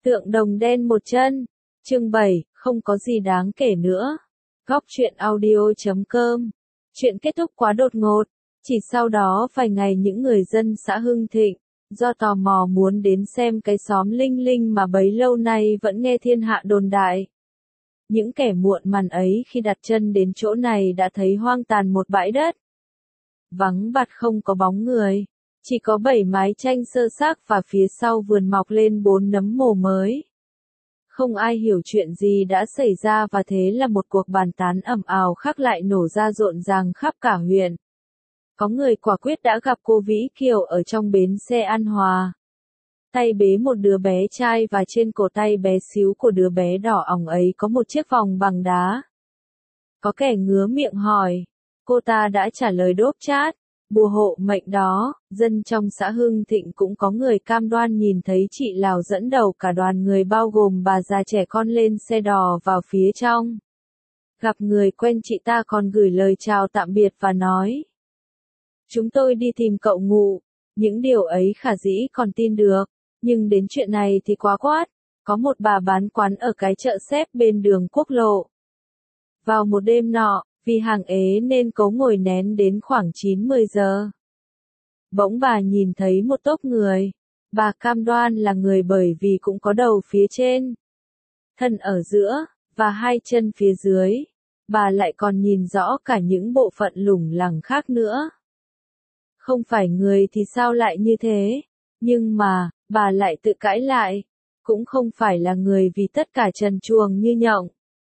Tượng đồng đen một chân. Chương 7, không có gì đáng kể nữa. Góc truyện audio.com. Chuyện kết thúc quá đột ngột. Chỉ sau đó vài ngày những người dân xã Hưng Thịnh, do tò mò muốn đến xem cái xóm linh linh mà bấy lâu nay vẫn nghe thiên hạ đồn đại. Những kẻ muộn màn ấy khi đặt chân đến chỗ này đã thấy hoang tàn một bãi đất. Vắng bặt không có bóng người. Chỉ có 7 mái tranh sơ xác và phía sau vườn mọc lên 4 nấm mồ mới. Không ai hiểu chuyện gì đã xảy ra và thế là một cuộc bàn tán ầm ào khác lại nổ ra rộn ràng khắp cả huyện. Có người quả quyết đã gặp cô Vĩ Kiều ở trong bến xe An Hòa. Tay bế một đứa bé trai và trên cổ tay bé xíu của đứa bé đỏ ỏng ấy có một chiếc vòng bằng đá. Có kẻ ngứa miệng hỏi. Cô ta đã trả lời đốp chát. Bùa hộ mệnh đó, dân trong xã Hưng Thịnh cũng có người cam đoan nhìn thấy chị Lào dẫn đầu cả đoàn người bao gồm bà già trẻ con lên xe đò vào phía trong. Gặp người quen chị ta còn gửi lời chào tạm biệt và nói. Chúng tôi đi tìm cậu Ngụ. Những điều ấy khả dĩ còn tin được, nhưng đến chuyện này thì quá quát. Có một bà bán quán ở cái chợ xếp bên đường quốc lộ. Vào một đêm nọ, vì hàng ế nên cố ngồi nén đến khoảng 9-10 giờ. Bỗng bà nhìn thấy một tốp người. Bà cam đoan là người bởi vì cũng có đầu phía trên, thân ở giữa, và 2 chân phía dưới. Bà lại còn nhìn rõ cả những bộ phận lủng lẳng khác nữa. Không phải người thì sao lại như thế? Nhưng mà, bà lại tự cãi lại. Cũng không phải là người vì tất cả trần truồng như nhộng.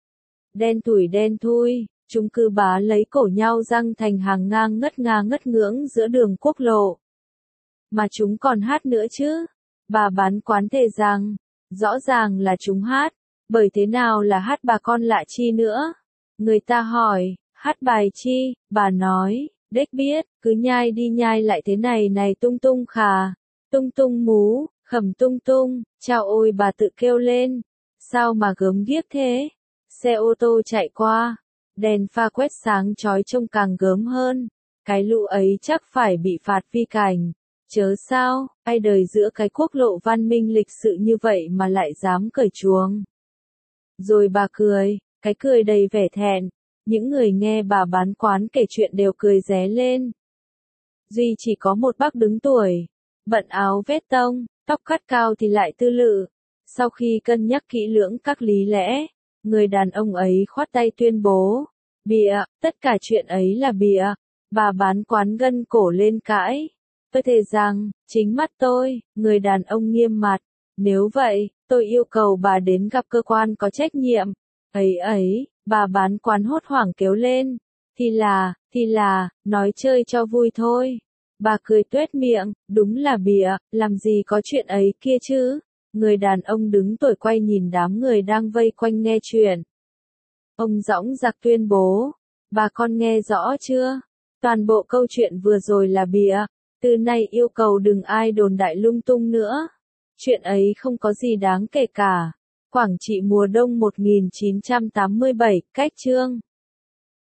Đen thui. Chúng cứ bá lấy cổ nhau răng thành hàng ngang ngất ngưỡng giữa đường quốc lộ. Mà chúng còn hát nữa chứ. Bà bán quán thề rằng, rõ ràng là chúng hát, bởi thế nào là hát bà con lạ chi nữa. Người ta hỏi, hát bài chi, bà nói, đếch biết, cứ nhai đi nhai lại thế này này tung tung khà, tung tung mú, khẩm tung tung, chao ôi bà tự kêu lên, sao mà gớm ghiếc thế. Xe ô tô chạy qua. Đèn pha quét sáng chói trông càng gớm hơn. Cái lũ ấy chắc phải bị phạt vi cảnh. Chớ sao, ai đời giữa cái quốc lộ văn minh lịch sự như vậy mà lại dám cởi chuồng. Rồi bà cười, cái cười đầy vẻ thẹn. Những người nghe bà bán quán kể chuyện đều cười ré lên. Duy chỉ có một bác đứng tuổi, bận áo vét tông, tóc cắt cao thì lại tư lự. Sau khi cân nhắc kỹ lưỡng các lý lẽ, người đàn ông ấy khoát tay tuyên bố, bịa, tất cả chuyện ấy là bịa. Bà bán quán gân cổ lên cãi. Tôi thề rằng, chính mắt tôi, người đàn ông nghiêm mặt. Nếu vậy, tôi yêu cầu bà đến gặp cơ quan có trách nhiệm. Ấy, bà bán quán hốt hoảng kêu lên. Thì là, nói chơi cho vui thôi. Bà cười tuét miệng, đúng là bịa, làm gì có chuyện ấy kia chứ. Người đàn ông đứng tuổi quay nhìn đám người đang vây quanh nghe chuyện. Ông dõng dạc tuyên bố, bà con nghe rõ chưa? Toàn bộ câu chuyện vừa rồi là bịa, từ nay yêu cầu đừng ai đồn đại lung tung nữa. Chuyện ấy không có gì đáng kể cả. Quảng Trị mùa đông 1987, cách chương